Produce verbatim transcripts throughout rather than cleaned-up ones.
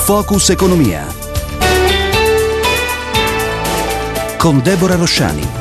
Focus Economia con Deborah Rosciani.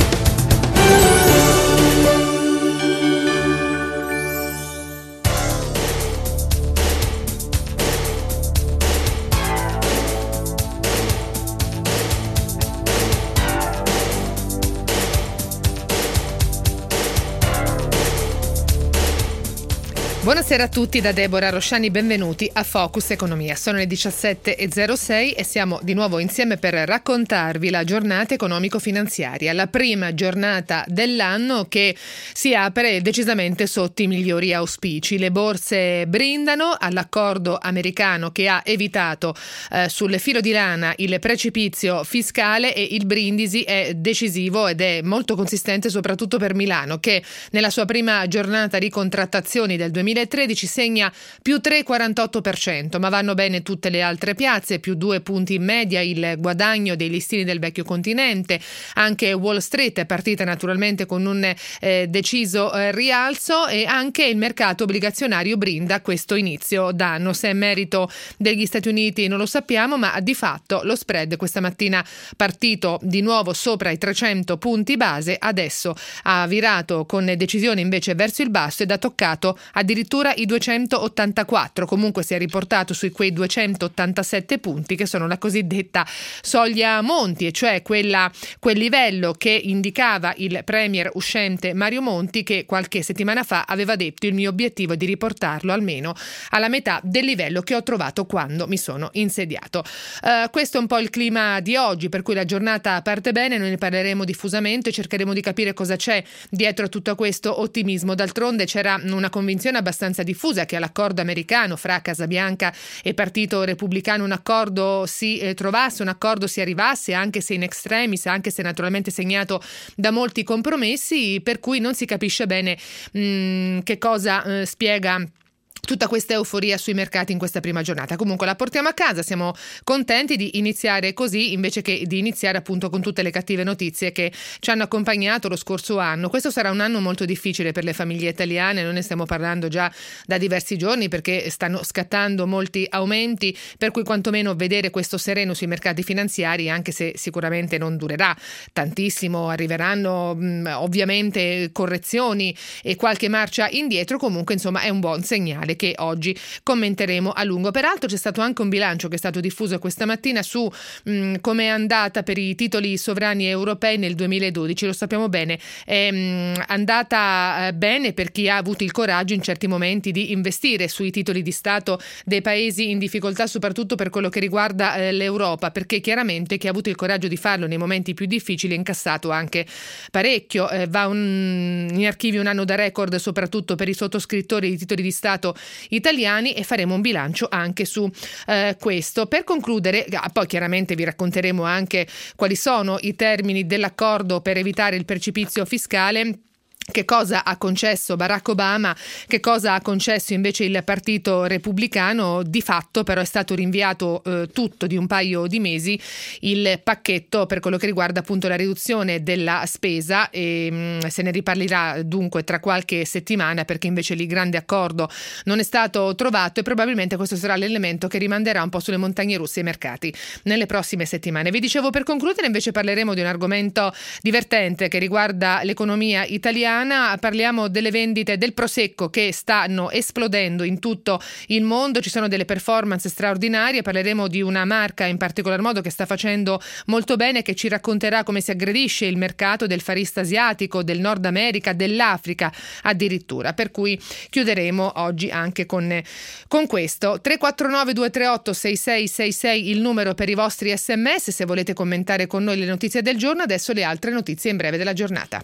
Buonasera a tutti da Deborah Rosciani, benvenuti a Focus Economia. Sono le diciassette e zero sei e siamo di nuovo insieme per raccontarvi la giornata economico-finanziaria, la prima giornata dell'anno che si apre decisamente sotto i migliori auspici. Le borse brindano all'accordo americano che ha evitato eh, sul filo di lana il precipizio fiscale, e il brindisi è decisivo ed è molto consistente soprattutto per Milano, che nella sua prima giornata di contrattazioni del duemilatredici segna più tre virgola quarantotto per cento, ma vanno bene tutte le altre piazze, più due punti in media il guadagno dei listini del vecchio continente. Anche Wall Street è partita naturalmente con un eh, deciso eh, rialzo, e anche il mercato obbligazionario brinda questo inizio d'anno. Se è merito degli Stati Uniti non lo sappiamo, ma di fatto lo spread questa mattina partito di nuovo sopra i trecento punti base, adesso ha virato con decisione invece verso il basso ed ha toccato addirittura i duecentottantaquattro, comunque si è riportato su quei duecentottantasette punti che sono la cosiddetta soglia Monti, e cioè quella, quel livello che indicava il premier uscente Mario Monti, che qualche settimana fa aveva detto: il mio obiettivo è di riportarlo almeno alla metà del livello che ho trovato quando mi sono insediato. Uh, questo è un po' il clima di oggi, per cui la giornata parte bene, noi ne parleremo diffusamente, cercheremo di capire cosa c'è dietro a tutto questo ottimismo. D'altronde c'era una convinzione abbastanza diffusa che all'accordo americano fra Casa Bianca e Partito Repubblicano un accordo si eh, trovasse, un accordo si arrivasse, anche se in extremis, anche se naturalmente segnato da molti compromessi, per cui non si capisce bene mh, che cosa eh, spiega tutta questa euforia sui mercati in questa prima giornata. Comunque la portiamo a casa, siamo contenti di iniziare così invece che di iniziare appunto con tutte le cattive notizie che ci hanno accompagnato lo scorso anno. Questo sarà un anno molto difficile per le famiglie italiane, noi ne stiamo parlando già da diversi giorni perché stanno scattando molti aumenti, per cui quantomeno vedere questo sereno sui mercati finanziari, anche se sicuramente non durerà tantissimo, arriveranno mh, ovviamente correzioni e qualche marcia indietro, comunque insomma è un buon segnale che oggi commenteremo a lungo. Peraltro c'è stato anche un bilancio che è stato diffuso questa mattina su mh, come è andata per i titoli sovrani europei nel duemiladodici. Lo sappiamo bene, è mh, andata eh, bene per chi ha avuto il coraggio in certi momenti di investire sui titoli di Stato dei paesi in difficoltà, soprattutto per quello che riguarda eh, l'Europa, perché chiaramente chi ha avuto il coraggio di farlo nei momenti più difficili ha incassato anche parecchio. Eh, va un, in archivio un anno da record soprattutto per i sottoscrittori di titoli di Stato italiani, e faremo un bilancio anche su eh, questo. Per concludere, ah, poi chiaramente vi racconteremo anche quali sono i termini dell'accordo per evitare il precipizio fiscale. Che cosa ha concesso Barack Obama, che cosa ha concesso invece il Partito Repubblicano. Di fatto però è stato rinviato eh, tutto di un paio di mesi il pacchetto per quello che riguarda appunto la riduzione della spesa, e mh, se ne riparlerà dunque tra qualche settimana, perché invece il grande accordo non è stato trovato, e probabilmente questo sarà l'elemento che rimanderà un po' sulle montagne russe i mercati nelle prossime settimane. Vi dicevo, per concludere invece parleremo di un argomento divertente che riguarda l'economia italiana. Parliamo delle vendite del Prosecco che stanno esplodendo in tutto il mondo, ci sono delle performance straordinarie. Parleremo di una marca in particolar modo che sta facendo molto bene, che ci racconterà come si aggredisce il mercato del Far East asiatico, del Nord America, dell'Africa addirittura, per cui chiuderemo oggi anche con, con questo. Tre quattro nove due tre otto sei sei sei sei il numero per i vostri sms se volete commentare con noi le notizie del giorno. Adesso le altre notizie in breve della giornata.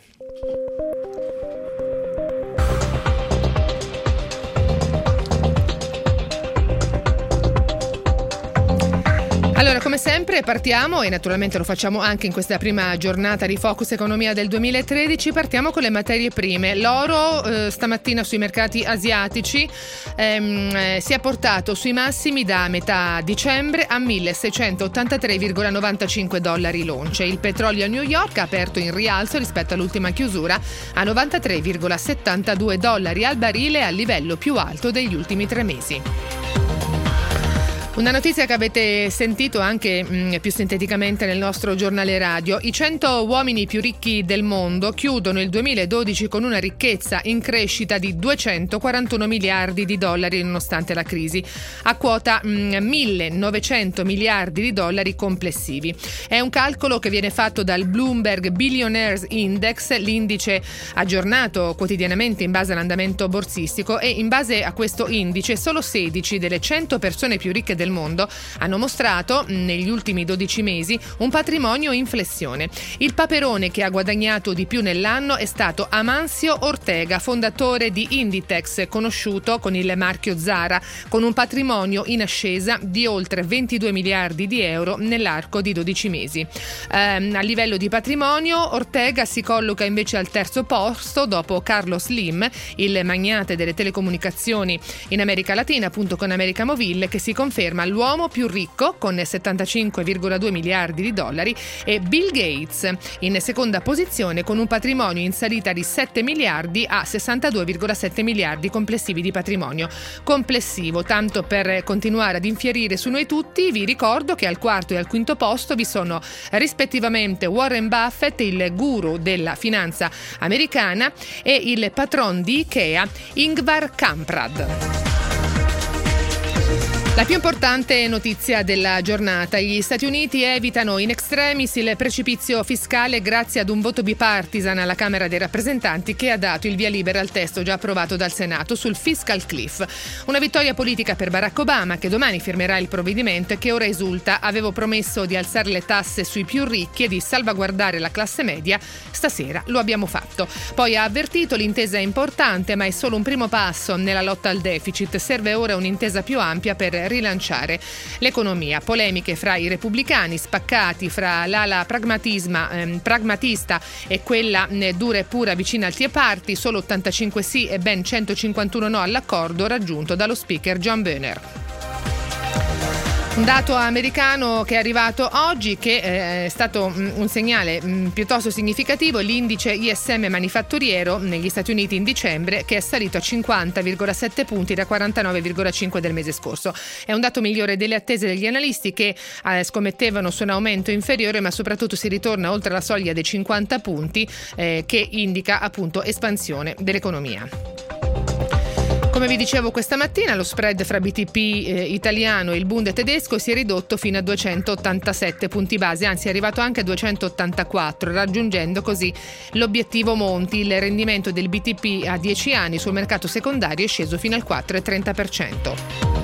Allora, come sempre partiamo, e naturalmente lo facciamo anche in questa prima giornata di Focus Economia del duemilatredici, partiamo con le materie prime. L'oro eh, stamattina sui mercati asiatici ehm, eh, si è portato sui massimi da metà dicembre a milleseicentottantatré virgola novantacinque dollari l'once. Il petrolio a New York ha aperto in rialzo rispetto all'ultima chiusura a novantatré virgola settantadue dollari al barile, al livello più alto degli ultimi tre mesi. Una notizia che avete sentito anche mh, più sinteticamente nel nostro giornale radio. I cento uomini più ricchi del mondo chiudono il duemiladodici con una ricchezza in crescita di duecentoquarantuno miliardi di dollari nonostante la crisi, a quota mh, millenovecento miliardi di dollari complessivi. È un calcolo che viene fatto dal Bloomberg Billionaires Index, l'indice aggiornato quotidianamente in base all'andamento borsistico, e in base a questo indice solo sedici delle cento persone più ricche del del mondo hanno mostrato negli ultimi dodici mesi un patrimonio in flessione. Il paperone che ha guadagnato di più nell'anno è stato Amancio Ortega, fondatore di Inditex, conosciuto con il marchio Zara, con un patrimonio in ascesa di oltre ventidue miliardi di euro nell'arco di dodici mesi. Eh, a livello di patrimonio, Ortega si colloca invece al terzo posto dopo Carlos Slim, il magnate delle telecomunicazioni in America Latina, appunto con América Móvil, che si conferma l'uomo più ricco con settantacinque virgola due miliardi di dollari, e Bill Gates in seconda posizione con un patrimonio in salita di sette miliardi a sessantadue virgola sette miliardi complessivi di patrimonio complessivo. Tanto per continuare ad infierire su noi tutti, vi ricordo che al quarto e al quinto posto vi sono rispettivamente Warren Buffett, il guru della finanza americana, e il patron di Ikea, Ingvar Kamprad. La più importante notizia della giornata: gli Stati Uniti evitano in extremis il precipizio fiscale grazie ad un voto bipartisan alla Camera dei rappresentanti che ha dato il via libera al testo già approvato dal Senato sul fiscal cliff. Una vittoria politica per Barack Obama, che domani firmerà il provvedimento e che ora esulta: avevo promesso di alzare le tasse sui più ricchi e di salvaguardare la classe media, stasera lo abbiamo fatto. Poi ha avvertito: l'intesa è importante ma è solo un primo passo nella lotta al deficit, serve ora un'intesa più ampia per rilanciare l'economia. Polemiche fra i repubblicani, spaccati fra l'ala pragmatisma, ehm, pragmatista e quella eh, dura e pura vicina al Tea Party, solo ottantacinque sì e ben centocinquantuno no all'accordo raggiunto dallo speaker John Boehner. Un dato americano che è arrivato oggi, che è stato un segnale piuttosto significativo: l'indice I S M manifatturiero negli Stati Uniti in dicembre, che è salito a cinquanta virgola sette punti da quarantanove virgola cinque del mese scorso. È un dato migliore delle attese degli analisti, che eh, scommettevano su un aumento inferiore, ma soprattutto si ritorna oltre la soglia dei cinquanta punti, eh, che indica appunto espansione dell'economia. Come vi dicevo questa mattina, lo spread fra B T P eh, italiano e il Bund tedesco si è ridotto fino a duecentottantasette punti base, anzi è arrivato anche a duecentottantaquattro, raggiungendo così l'obiettivo Monti. Il rendimento del B T P a dieci anni sul mercato secondario è sceso fino al quattro virgola trenta per cento.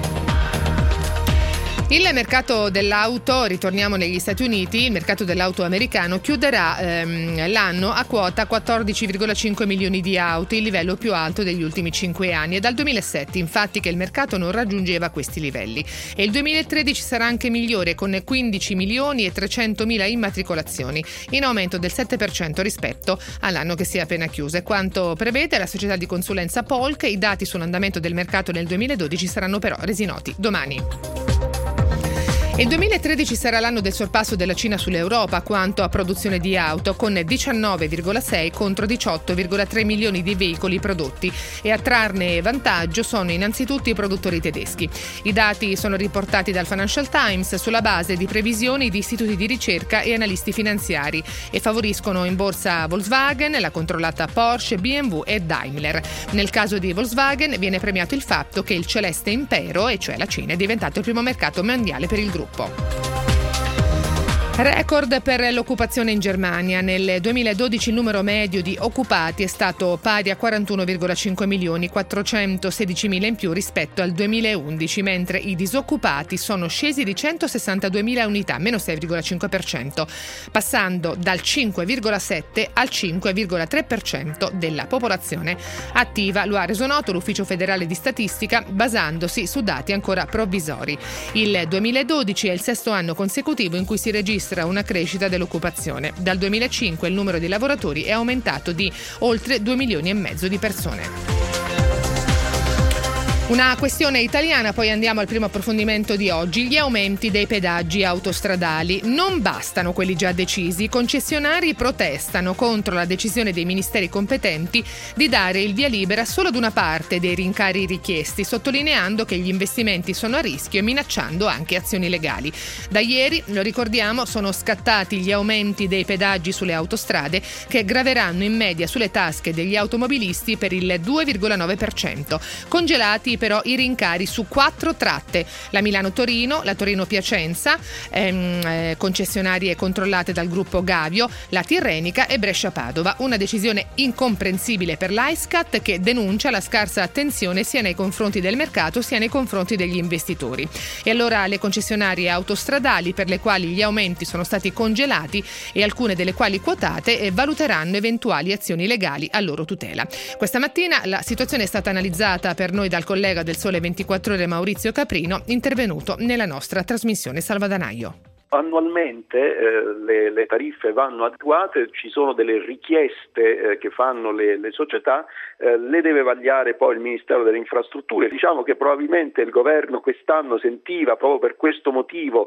Il mercato dell'auto, ritorniamo negli Stati Uniti, il mercato dell'auto americano chiuderà ehm, l'anno a quota quattordici virgola cinque milioni di auto, il livello più alto degli ultimi cinque anni. È dal duemilasette infatti che il mercato non raggiungeva questi livelli, e il duemilatredici sarà anche migliore, con quindici milioni e trecentomila immatricolazioni, in aumento del sette per cento rispetto all'anno che si è appena chiuso. E quanto prevede la società di consulenza Polk, i dati sull'andamento del mercato nel duemiladodici saranno però resi noti domani. Il duemilatredici sarà l'anno del sorpasso della Cina sull'Europa quanto a produzione di auto, con diciannove virgola sei contro diciotto virgola tre milioni di veicoli prodotti, e a trarne vantaggio sono innanzitutto i produttori tedeschi. I dati sono riportati dal Financial Times sulla base di previsioni di istituti di ricerca e analisti finanziari, e favoriscono in borsa Volkswagen, la controllata Porsche, B M W e Daimler. Nel caso di Volkswagen viene premiato il fatto che il celeste impero, e cioè la Cina, è diventato il primo mercato mondiale per il gruppo. Record per l'occupazione in Germania. Nel duemiladodici il numero medio di occupati è stato pari a quarantuno virgola cinque milioni, quattrocentosedicimila in più rispetto al duemilaundici, mentre i disoccupati sono scesi di centosessantaduemila unità, meno sei virgola cinque per cento, passando dal cinque virgola sette al cinque virgola tre per cento della popolazione attiva. Lo ha reso noto l'Ufficio federale di statistica basandosi su dati ancora provvisori. Il duemiladodici è il sesto anno consecutivo in cui si registra una crescita dell'occupazione. Dal duemilacinque il numero di lavoratori è aumentato di oltre due milioni e mezzo di persone. Una questione italiana, poi andiamo al primo approfondimento di oggi. Gli aumenti dei pedaggi autostradali. Non bastano quelli già decisi. I concessionari protestano contro la decisione dei ministeri competenti di dare il via libera solo ad una parte dei rincari richiesti, sottolineando che gli investimenti sono a rischio e minacciando anche azioni legali. Da ieri, lo ricordiamo, sono scattati gli aumenti dei pedaggi sulle autostrade che graveranno in media sulle tasche degli automobilisti per il due virgola nove per cento. Congelati però i rincari su quattro tratte: la Milano-Torino, la Torino-Piacenza, ehm, eh, concessionarie controllate dal gruppo Gavio, la Tirrenica e Brescia-Padova. Una decisione incomprensibile per l'Aiscat, che denuncia la scarsa attenzione sia nei confronti del mercato sia nei confronti degli investitori. E allora le concessionarie autostradali, per le quali gli aumenti sono stati congelati e alcune delle quali quotate, eh, valuteranno eventuali azioni legali a loro tutela. Questa mattina la situazione è stata analizzata per noi dal collega del Sole ventiquattro Ore Maurizio Caprino, intervenuto nella nostra trasmissione Salvadanaio. Annualmente eh, le, le tariffe vanno adeguate, ci sono delle richieste eh, che fanno le, le società, eh, le deve vagliare poi il Ministero delle Infrastrutture. Diciamo che probabilmente il governo quest'anno sentiva proprio per questo motivo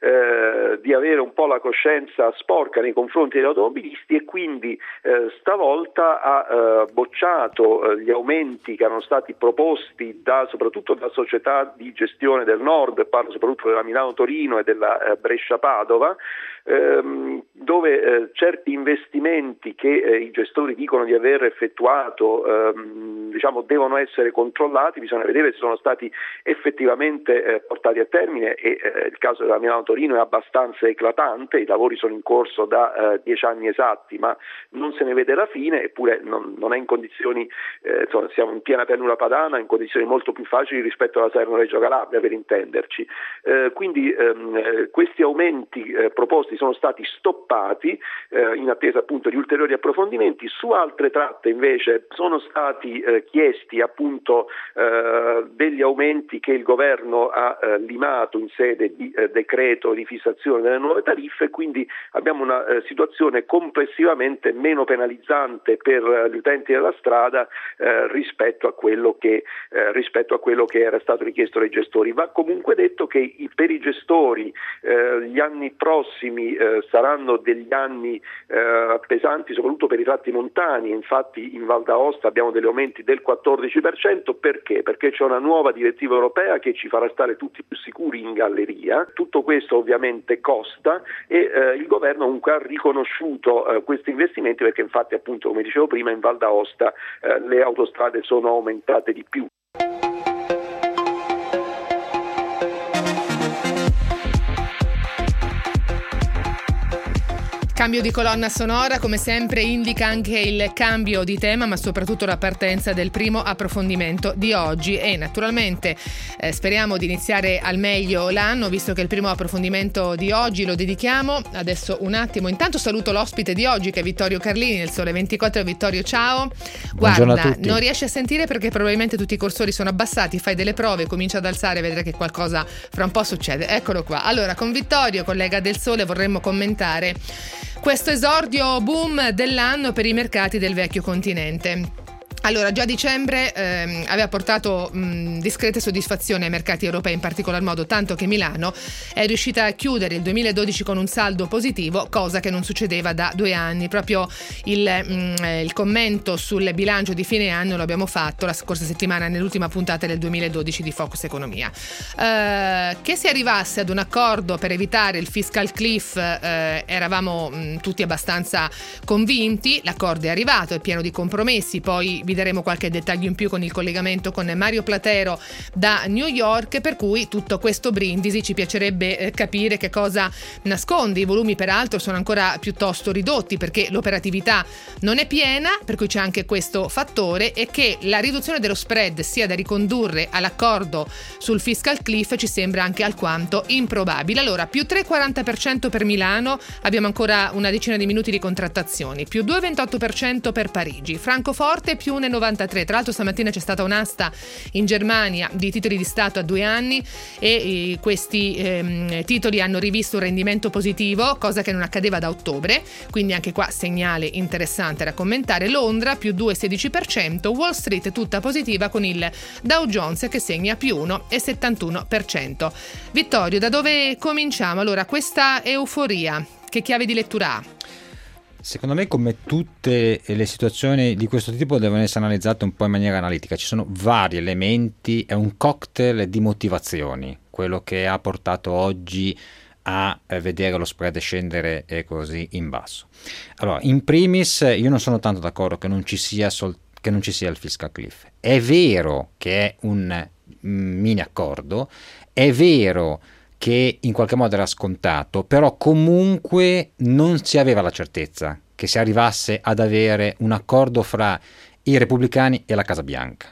eh, di avere un po' la coscienza sporca nei confronti degli automobilisti e quindi eh, stavolta ha eh, bocciato eh, gli aumenti che erano stati proposti da, soprattutto da società di gestione del nord, parlo soprattutto della Milano-Torino e della eh, Brescia Padova, ehm, dove eh, certi investimenti che eh, i gestori dicono di aver effettuato ehm, diciamo devono essere controllati, bisogna vedere se sono stati effettivamente eh, portati a termine e eh, il caso della Milano-Torino è abbastanza eclatante, i lavori sono in corso da eh, dieci anni esatti ma non se ne vede la fine, eppure non, non è in condizioni, eh, insomma, siamo in piena pianura padana, in condizioni molto più facili rispetto alla Salerno-Reggio Calabria, per intenderci. Eh, quindi ehm, questi aumenti eh, proposti sono stati stoppati eh, in attesa appunto di ulteriori approfondimenti. Su altre tratte invece sono stati eh, chiesti appunto eh, degli aumenti che il governo ha eh, limato in sede di eh, decreto di fissazione delle nuove tariffe, quindi abbiamo una eh, situazione complessivamente meno penalizzante per eh, gli utenti della strada eh, rispetto a quello che eh, rispetto a quello che era stato richiesto dai gestori. Va comunque detto che i, per i gestori eh, gli anni prossimi eh, saranno degli anni eh, pesanti soprattutto per i tratti montani, infatti in Val d'Aosta abbiamo degli aumenti del quattordici per cento. Perché? Perché c'è una nuova direttiva europea che ci farà stare tutti più sicuri in galleria, tutto questo ovviamente costa e eh, il governo comunque ha riconosciuto eh, questi investimenti, perché infatti appunto come dicevo prima in Val d'Aosta eh, le autostrade sono aumentate di più. Cambio di colonna sonora, come sempre indica anche il cambio di tema, ma soprattutto la partenza del primo approfondimento di oggi. E naturalmente eh, speriamo di iniziare al meglio l'anno, visto che il primo approfondimento di oggi lo dedichiamo. Adesso un attimo, intanto saluto l'ospite di oggi che è Vittorio Carlini del Sole ventiquattro. Vittorio, ciao. Guarda, non riesci a sentire perché probabilmente tutti i cursori sono abbassati, fai delle prove, comincia ad alzare, vedrai che qualcosa fra un po' succede. Eccolo qua. Allora, con Vittorio, collega del Sole, vorremmo commentare questo esordio boom dell'anno per i mercati del vecchio continente. Allora, già dicembre ehm, aveva portato mh, discrete soddisfazioni ai mercati europei, in particolar modo, tanto che Milano è riuscita a chiudere il duemiladodici con un saldo positivo, cosa che non succedeva da due anni. Proprio il, mh, il commento sul bilancio di fine anno lo abbiamo fatto la scorsa settimana nell'ultima puntata del duemiladodici di Focus Economia. Eh, che si arrivasse ad un accordo per evitare il fiscal cliff eh, eravamo mh, tutti abbastanza convinti. L'accordo è arrivato, è pieno di compromessi, poi vi daremo qualche dettaglio in più con il collegamento con Mario Platero da New York, per cui tutto questo brindisi ci piacerebbe eh, capire che cosa nasconde. I volumi peraltro sono ancora piuttosto ridotti perché l'operatività non è piena, per cui c'è anche questo fattore, e che la riduzione dello spread sia da ricondurre all'accordo sul fiscal cliff ci sembra anche alquanto improbabile. Allora, più tre virgola quaranta per cento per Milano, abbiamo ancora una decina di minuti di contrattazioni, più due virgola ventotto per cento per Parigi, Francoforte più uno virgola novantatré. Tra l'altro stamattina c'è stata un'asta in Germania di titoli di Stato a due anni e eh, questi ehm, titoli hanno rivisto un rendimento positivo, cosa che non accadeva da ottobre, quindi anche qua segnale interessante da commentare. Londra più due virgola sedici per cento, Wall Street tutta positiva con il Dow Jones che segna più uno virgola settantuno per cento. Vittorio, da dove cominciamo? Allora, questa euforia, che chiave di lettura ha? Secondo me, come tutte le situazioni di questo tipo, devono essere analizzate un po' in maniera analitica. Ci sono vari elementi, è un cocktail di motivazioni, quello che ha portato oggi a vedere lo spread scendere così in basso. Allora, in primis, io non sono tanto d'accordo che non ci sia, sol- che non ci sia il fiscal cliff. È vero che è un mini accordo, è vero che in qualche modo era scontato, però comunque non si aveva la certezza che si arrivasse ad avere un accordo fra i repubblicani e la Casa Bianca.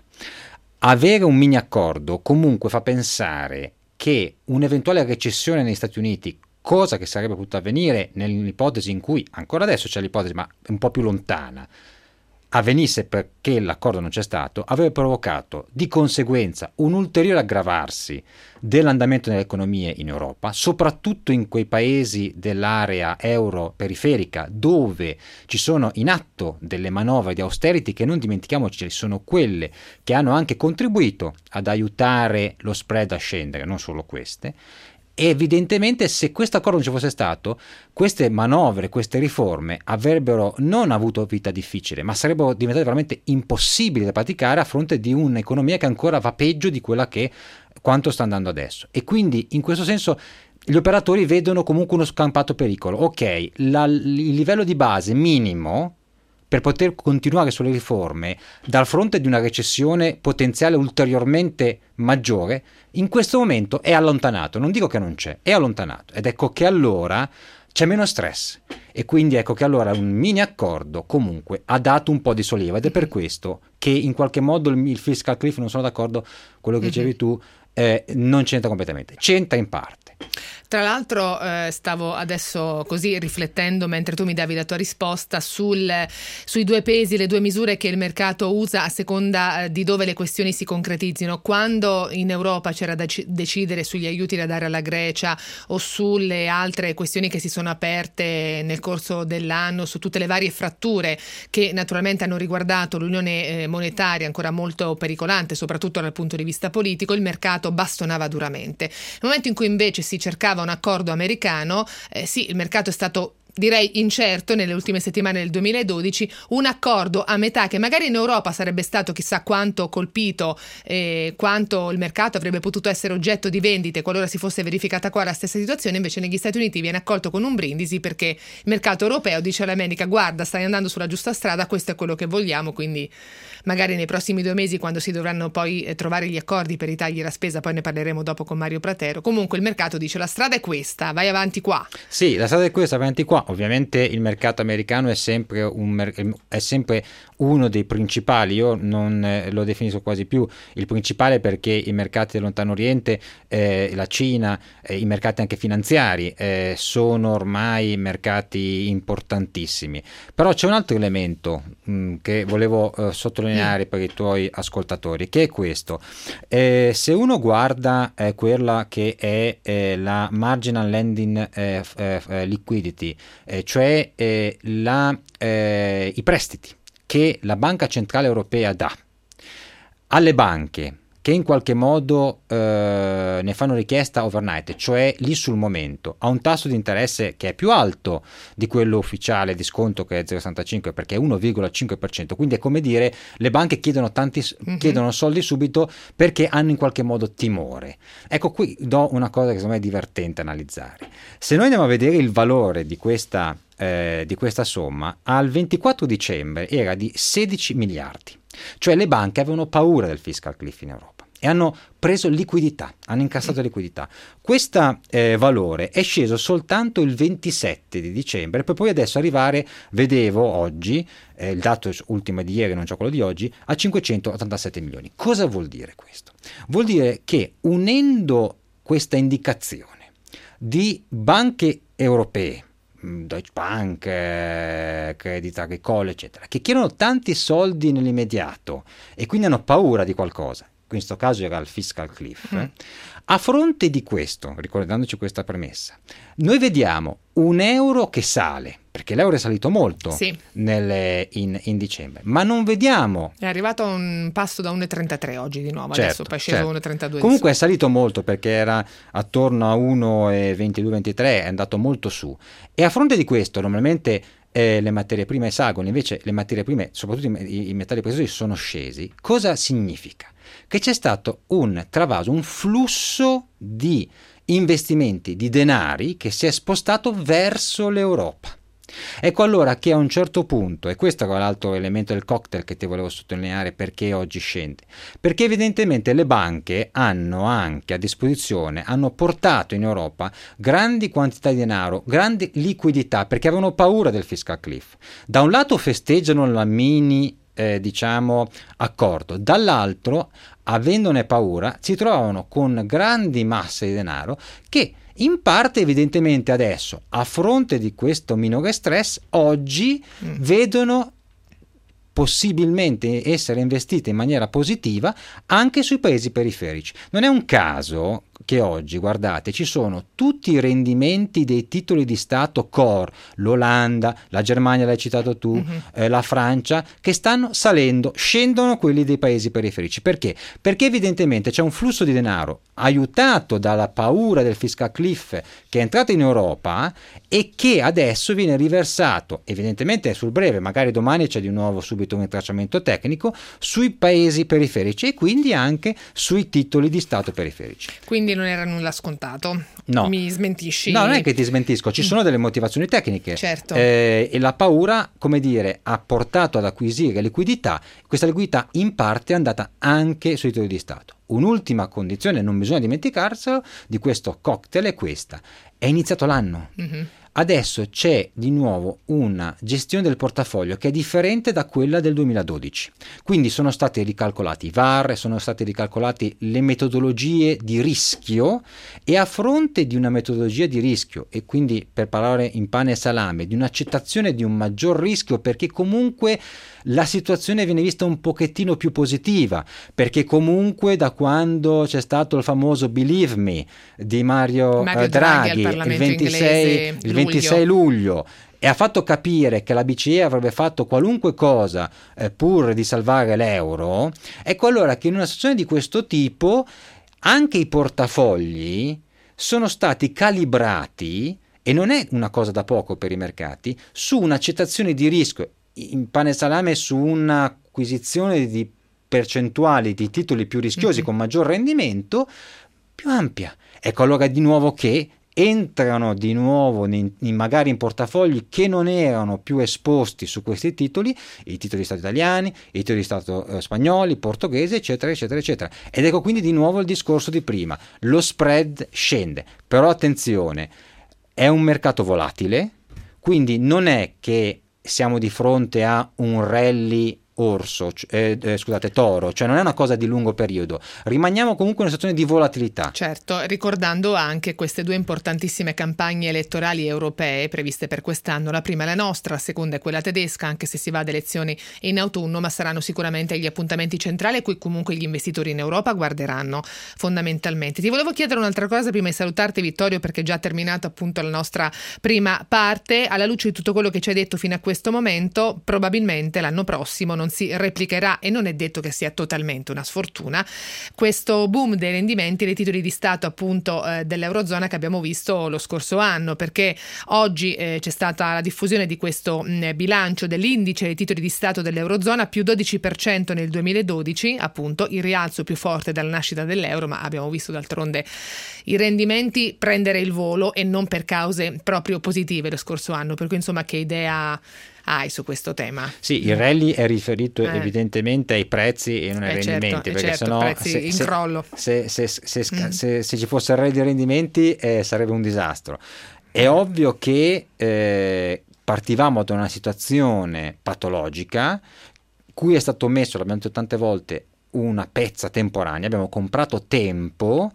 Avere un mini accordo comunque fa pensare che un'eventuale recessione negli Stati Uniti, cosa che sarebbe potuta avvenire nell'ipotesi in cui, ancora adesso c'è l'ipotesi ma un po' più lontana, avvenisse perché l'accordo non c'è stato, avrebbe provocato di conseguenza un ulteriore aggravarsi dell'andamento delle economie in Europa, soprattutto in quei paesi dell'area euro periferica dove ci sono in atto delle manovre di austerity che, non dimentichiamoci, sono quelle che hanno anche contribuito ad aiutare lo spread a scendere, non solo queste. E evidentemente, se questo accordo non ci fosse stato, queste manovre, queste riforme avrebbero non avuto vita difficile, ma sarebbero diventate veramente impossibili da praticare a fronte di un'economia che ancora va peggio di quella che quanto sta andando adesso. E quindi in questo senso gli operatori vedono comunque uno scampato pericolo. Ok, la, il livello di base minimo per poter continuare sulle riforme dal fronte di una recessione potenziale ulteriormente maggiore, in questo momento è allontanato. Non dico che non c'è, è allontanato. Ed ecco che allora c'è meno stress. E quindi ecco che allora un mini accordo comunque ha dato un po' di sollievo. Ed è per questo che in qualche modo il, il fiscal cliff, non sono d'accordo, quello che dicevi tu, eh, non c'entra completamente. C'entra in parte. Tra l'altro eh, stavo adesso così riflettendo mentre tu mi davi la tua risposta sul, sui due pesi, le due misure che il mercato usa a seconda eh, di dove le questioni si concretizzino. Quando in Europa c'era da c- decidere sugli aiuti da dare alla Grecia o sulle altre questioni che si sono aperte nel corso dell'anno, su tutte le varie fratture che naturalmente hanno riguardato l'unione eh, monetaria ancora molto pericolante, soprattutto dal punto di vista politico, il mercato bastonava duramente. Nel momento in cui invece si cercava un accordo americano, eh, sì, il mercato è stato, direi, incerto nelle ultime settimane del duemiladodici, un accordo a metà che magari in Europa sarebbe stato chissà quanto colpito, eh, quanto il mercato avrebbe potuto essere oggetto di vendite qualora si fosse verificata qua la stessa situazione, invece negli Stati Uniti viene accolto con un brindisi perché il mercato europeo dice all'America: guarda, stai andando sulla giusta strada, questo è quello che vogliamo. Quindi magari nei prossimi due mesi, quando si dovranno poi eh, trovare gli accordi per i tagli alla spesa, poi ne parleremo dopo con Mario Pratero, comunque il mercato dice la strada è questa, vai avanti qua. Sì, la strada è questa, vai avanti qua. Ovviamente il mercato americano è sempre, un, è sempre uno dei principali, io non eh, lo definisco quasi più il principale, perché i mercati del lontano oriente, eh, la Cina, eh, i mercati anche finanziari eh, sono ormai mercati importantissimi. Però c'è un altro elemento mh, che volevo eh, sottolineare mm. per i tuoi ascoltatori, che è questo. Eh, se uno guarda eh, quella che è eh, la marginal lending eh, eh, liquidity, eh, cioè eh, la, eh, i prestiti che la Banca Centrale Europea dà alle banche che in qualche modo eh, ne fanno richiesta overnight, cioè lì sul momento, a un tasso di interesse che è più alto di quello ufficiale di sconto, che è zero virgola sessantacinque, perché è uno virgola cinque per cento, quindi è come dire le banche chiedono tanti mm-hmm. chiedono soldi subito perché hanno in qualche modo timore. Ecco, qui do una cosa che secondo me è divertente analizzare. Se noi andiamo a vedere il valore di questa eh, di questa somma, al ventiquattro dicembre era di sedici miliardi, cioè le banche avevano paura del fiscal cliff in Europa e hanno preso liquidità, hanno incassato liquidità. Questo eh, valore è sceso soltanto il ventisette di dicembre, per poi adesso arrivare, vedevo oggi, eh, il dato ultimo di ieri, non c'è quello di oggi, a cinquecentottantasette milioni. Cosa vuol dire questo? Vuol dire che unendo questa indicazione di banche europee, Deutsche Bank, eh, Credit Agricole, eccetera, che chiedono tanti soldi nell'immediato e quindi hanno paura di qualcosa. In questo caso era il fiscal cliff. Mm. A fronte di questo, ricordandoci questa premessa, noi vediamo un euro che sale, perché l'euro è salito molto sì. nel, in, in dicembre, ma non vediamo... È arrivato a un passo da uno virgola trentatré oggi di nuovo, certo, adesso poi è sceso certo. uno virgola trentadue. Comunque è salito molto perché era attorno a uno virgola ventidue ventitré, è andato molto su. E a fronte di questo normalmente eh, le materie prime salgono, invece le materie prime, soprattutto i, i metalli preziosi, sono scesi. Cosa significa? Che c'è stato un travaso, un flusso di investimenti, di denari che si è spostato verso l'Europa. Ecco allora che a un certo punto, e questo è l'altro elemento del cocktail che ti volevo sottolineare perché oggi scende, perché evidentemente le banche hanno anche a disposizione, hanno portato in Europa grandi quantità di denaro, grandi liquidità, perché avevano paura del fiscal cliff. Da un lato festeggiano la mini Eh, diciamo accordo, dall'altro, avendone paura, si trovavano con grandi masse di denaro che in parte evidentemente adesso, a fronte di questo minore stress, oggi mm. vedono possibilmente essere investite in maniera positiva anche sui paesi periferici. Non è un caso che oggi, guardate, ci sono tutti i rendimenti dei titoli di Stato core, l'Olanda, la Germania l'hai citato tu, mm-hmm. eh, la Francia, che stanno salendo, scendono quelli dei paesi periferici. Perché? Perché evidentemente c'è un flusso di denaro aiutato dalla paura del fiscal cliff che è entrato in Europa e che adesso viene riversato, evidentemente sul breve, magari domani c'è di nuovo subito un intracciamento tecnico, sui paesi periferici e quindi anche sui titoli di Stato periferici. Quindi non era nulla scontato. No. Mi smentisci? No, non è che ti smentisco, ci sono delle motivazioni tecniche. Certo. Eh, e la paura, come dire, ha portato ad acquisire liquidità. Questa liquidità in parte è andata anche sui titoli di Stato. Un'ultima condizione, non bisogna dimenticarselo, di questo cocktail è questa. È iniziato l'anno. Mm-hmm. Adesso c'è di nuovo una gestione del portafoglio che è differente da quella del duemiladodici. Quindi sono stati ricalcolati i V A R, sono state ricalcolate le metodologie di rischio e a fronte di una metodologia di rischio e quindi, per parlare in pane e salame, di un'accettazione di un maggior rischio, perché comunque la situazione viene vista un pochettino più positiva, perché comunque da quando c'è stato il famoso Believe Me di Mario, Mario eh, Draghi, Draghi il ventisei, inglese, il ventisei luglio, e ha fatto capire che la B C E avrebbe fatto qualunque cosa eh, pur di salvare l'euro, ecco allora che in una situazione di questo tipo anche i portafogli sono stati calibrati, e non è una cosa da poco per i mercati, su un'accettazione di rischio, in pane e salame, su un'acquisizione di percentuali di titoli più rischiosi mm-hmm. con maggior rendimento più ampia. Ecco allora di nuovo che entrano di nuovo in, in magari in portafogli che non erano più esposti su questi titoli, i titoli di Stato italiani, i titoli di Stato eh, spagnoli, portoghesi, eccetera, eccetera, eccetera. Ed ecco quindi di nuovo il discorso di prima, lo spread scende, però attenzione, è un mercato volatile, quindi non è che siamo di fronte a un rally orso, eh, eh, scusate, toro, cioè non è una cosa di lungo periodo, rimaniamo comunque in una situazione di volatilità. Certo, ricordando anche queste due importantissime campagne elettorali europee previste per quest'anno, la prima è la nostra, la seconda è quella tedesca, anche se si va ad elezioni in autunno, ma saranno sicuramente gli appuntamenti centrali a cui comunque gli investitori in Europa guarderanno fondamentalmente. Ti volevo chiedere un'altra cosa prima di salutarti, Vittorio, perché è già terminata appunto la nostra prima parte. Alla luce di tutto quello che ci hai detto fino a questo momento, probabilmente l'anno prossimo non non si replicherà, e non è detto che sia totalmente una sfortuna, questo boom dei rendimenti dei titoli di Stato appunto eh, dell'Eurozona che abbiamo visto lo scorso anno, perché oggi eh, c'è stata la diffusione di questo mh, bilancio dell'indice dei titoli di Stato dell'Eurozona, più dodici per cento nel duemiladodici, appunto il rialzo più forte dalla nascita dell'euro, ma abbiamo visto d'altronde i rendimenti prendere il volo e non per cause proprio positive lo scorso anno, per cui insomma che idea hai su questo tema? Sì, il rally è riferito eh. evidentemente ai prezzi e non ai eh rendimenti, certo, perché certo, sennò prezzi se, in se, crollo. Se, se, se, se, mm. se, se ci fosse il rally dei rendimenti eh, sarebbe un disastro. È ovvio che eh, partivamo da una situazione patologica cui è stato messo, l'abbiamo detto tante volte, una pezza temporanea, abbiamo comprato tempo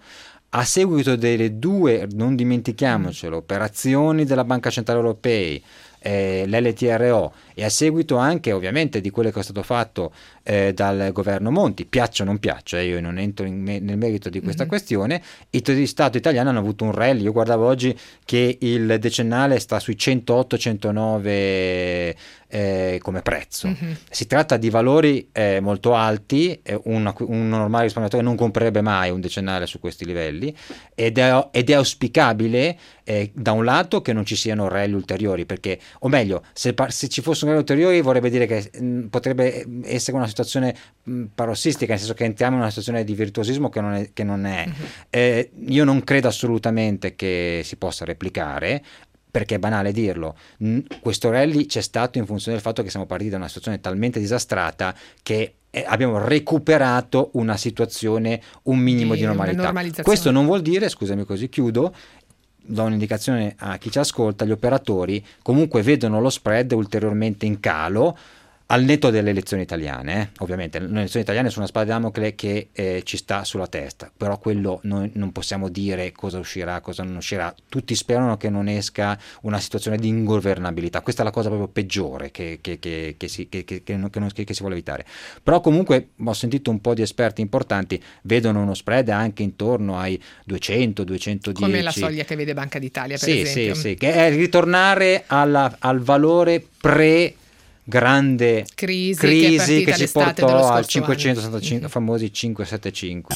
a seguito delle due, non dimentichiamocelo, operazioni della Banca Centrale Europea, eh, l'L T R O, e a seguito anche ovviamente di quello che è stato fatto eh, dal governo Monti, piaccia o non piaccia, io non entro in me- nel merito di questa mm-hmm. questione, i titoli di Stato italiani hanno avuto un rally. Io guardavo oggi che il decennale sta sui centootto centonove eh, come prezzo. Mm-hmm. Si tratta di valori eh, molto alti, eh, un, un normale risparmiatore non comprerebbe mai un decennale su questi livelli, ed è, ed è auspicabile eh, da un lato che non ci siano rally ulteriori, perché, o meglio, se, se ci fossero rally ulteriori vorrebbe dire che mh, potrebbe essere una situazione mh, parossistica, nel senso che entriamo in una situazione di virtuosismo che non è, che non è. Mm-hmm. Eh, io non credo assolutamente che si possa replicare, perché è banale dirlo. Questo rally c'è stato in funzione del fatto che siamo partiti da una situazione talmente disastrata che abbiamo recuperato una situazione, un minimo di, di normalità. Questo non vuol dire, scusami così chiudo, do un'indicazione a chi ci ascolta, gli operatori comunque vedono lo spread ulteriormente in calo, al netto delle elezioni italiane, eh? Ovviamente le elezioni italiane sono una spada di Damocle che eh, ci sta sulla testa, però quello noi non possiamo dire cosa uscirà, cosa non uscirà. Tutti sperano che non esca una situazione di ingovernabilità, questa è la cosa proprio peggiore che, che, che, che, si, che, che, che, non, che, che si vuole evitare. Però comunque ho sentito un po' di esperti importanti vedono uno spread anche intorno ai duecento duecentodieci, come la soglia che vede Banca d'Italia, per sì, esempio. Sì, sì, che è ritornare alla, al valore pre grande crisi, crisi che, che ci portò al cinquecentosessantacinque, mm-hmm. famosi cinquecentosettantacinque.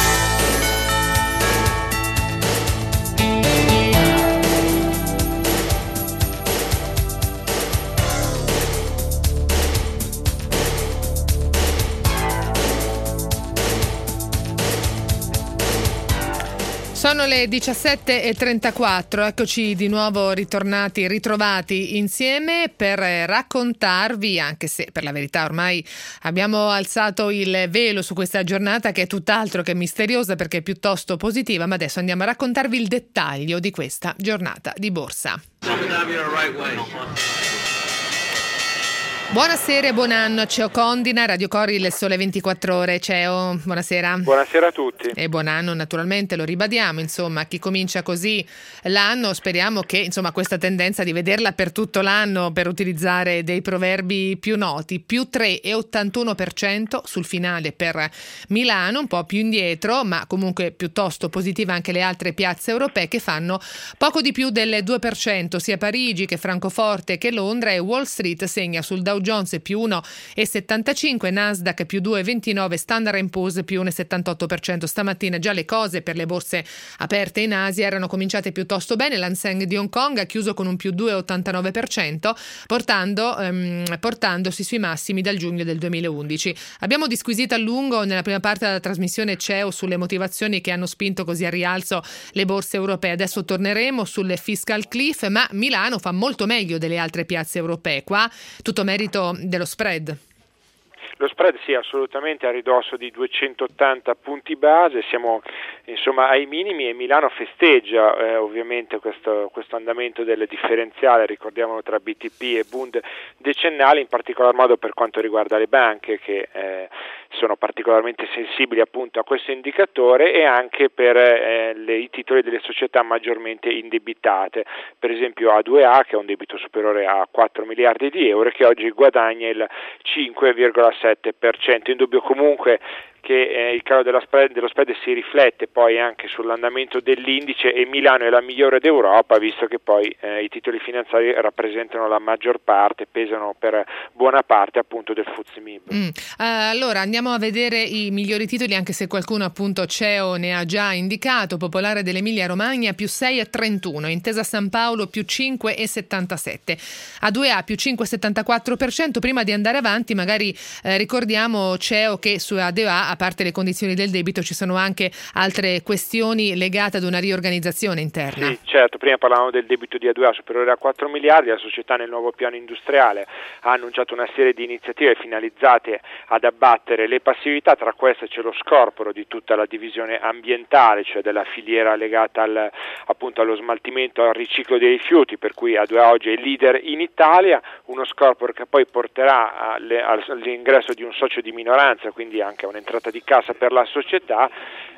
Sono le diciassette e trentaquattro, eccoci di nuovo ritornati, ritrovati insieme per raccontarvi, anche se per la verità ormai abbiamo alzato il velo su questa giornata che è tutt'altro che misteriosa perché è piuttosto positiva, ma adesso andiamo a raccontarvi il dettaglio di questa giornata di borsa. Buonasera e buon anno, Ceo Condina, Radio Cori, il Sole ventiquattro Ore. Ceo, buonasera. Buonasera a tutti. E buon anno, naturalmente, lo ribadiamo, insomma, chi comincia così l'anno, speriamo che insomma questa tendenza di vederla per tutto l'anno, per utilizzare dei proverbi più noti, più tre virgola ottantuno per cento sul finale per Milano, un po' più indietro, ma comunque piuttosto positiva anche le altre piazze europee che fanno poco di più del due per cento, sia Parigi che Francoforte che Londra, e Wall Street segna sul Dow Jones più uno virgola settantacinque, Nasdaq più due virgola ventinove, Standard and Poor's più uno virgola settantotto per cento. Stamattina già le cose per le borse aperte in Asia erano cominciate piuttosto bene. L'Hang Seng di Hong Kong ha chiuso con un più due virgola ottantanove per cento, portando, ehm, portandosi sui massimi dal giugno del duemilaundici. Abbiamo disquisito a lungo nella prima parte della trasmissione Ceo sulle motivazioni che hanno spinto così a rialzo le borse europee. Adesso torneremo sulle fiscal cliff, ma Milano fa molto meglio delle altre piazze europee. Qua tutto merito dello spread. Lo spread sì, assolutamente a ridosso di duecentottanta punti base, siamo insomma ai minimi e Milano festeggia eh, ovviamente questo, questo andamento del differenziale, ricordiamolo, tra B T P e Bund decennali, in particolar modo per quanto riguarda le banche che eh, sono particolarmente sensibili appunto a questo indicatore, e anche per eh, le, i titoli delle società maggiormente indebitate, per esempio A due A che ha un debito superiore a quattro miliardi di euro, che oggi guadagna il cinque virgola sette per cento. Indubbio comunque che eh, il calo della spread, dello spread si riflette poi anche sull'andamento dell'indice, e Milano è la migliore d'Europa, visto che poi eh, i titoli finanziari rappresentano la maggior parte, pesano per buona parte appunto del F T S E M I B. Mm. Uh, allora andiamo a vedere i migliori titoli, anche se qualcuno appunto Ceo ne ha già indicato. Popolare dell'Emilia Romagna più sei virgola trentuno, Intesa San Paolo più cinque virgola settantasette, A due A più cinque virgola settantaquattro per cento. Prima di andare avanti magari eh, ricordiamo, Ceo, che su A due A, a parte le condizioni del debito, ci sono anche altre questioni legate ad una riorganizzazione interna. Sì, certo, prima parlavamo del debito di A due A superiore a quattro miliardi, la società nel nuovo piano industriale ha annunciato una serie di iniziative finalizzate ad abbattere le passività, tra queste c'è lo scorporo di tutta la divisione ambientale, cioè della filiera legata al, appunto allo smaltimento e al riciclo dei rifiuti, per cui A due A oggi è leader in Italia, uno scorporo che poi porterà alle, all'ingresso di un socio di minoranza, quindi anche a un'entrata di cassa per la società,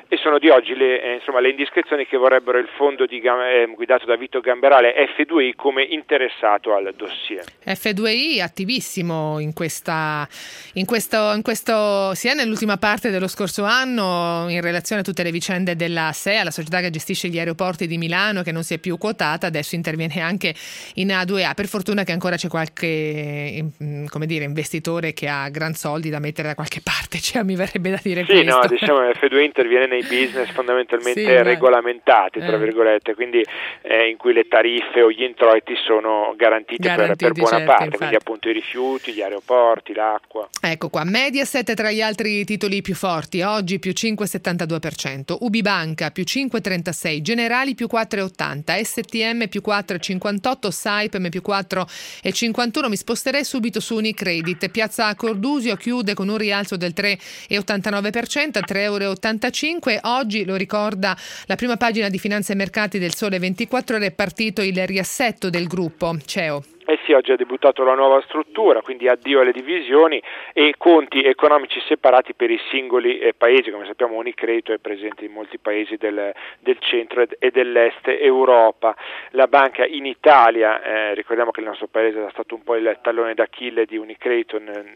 e sono di oggi le, eh, insomma, le indiscrezioni che vorrebbero il fondo di, eh, guidato da Vito Gamberale, F due I, come interessato al dossier. F due I attivissimo in questa, in questo, in questo sia nell'ultima parte dello scorso anno in relazione a tutte le vicende della S E A, la società che gestisce gli aeroporti di Milano, che non si è più quotata, adesso interviene anche in A due A. Per fortuna che ancora c'è qualche, come dire, investitore che ha gran soldi da mettere da qualche parte, cioè mi verrebbe da dire sì, questo. No, diciamo F due I interviene nei business fondamentalmente sì, regolamentati, tra eh. virgolette, quindi eh, in cui le tariffe o gli introiti sono garantiti, garantiti per, per buona certo, parte, infatti. Quindi appunto i rifiuti, gli aeroporti, l'acqua. Ecco qua, Mediaset tra gli altri titoli più forti, oggi più cinque virgola settantadue per cento, Ubibanca più cinque virgola trentasei, Generali più quattro virgola ottanta, S T M più quattro virgola cinquantotto, Saipem più quattro virgola cinquantuno. Mi sposterei subito su Unicredit. Piazza Cordusio chiude con un rialzo del tre virgola ottantanove per cento a tre virgola ottantacinque euro. Oggi, lo ricorda la prima pagina di Finanza e Mercati del Sole ventiquattro Ore, è partito il riassetto del gruppo C E O. Eh sì, oggi ha debuttato la nuova struttura, quindi addio alle divisioni e conti economici separati per i singoli eh, paesi. Come sappiamo, Unicredit è presente in molti paesi del, del centro e dell'est Europa. La banca in Italia, eh, ricordiamo che il nostro paese era stato un po' il tallone d'Achille di Unicredit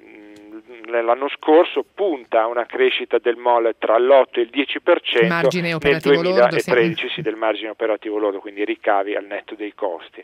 l'anno scorso, punta a una crescita del M O L tra l'otto e il dieci per cento margine operativo nel duemilatredici, lordo, sì. sì, del margine operativo lordo, quindi ricavi al netto dei costi.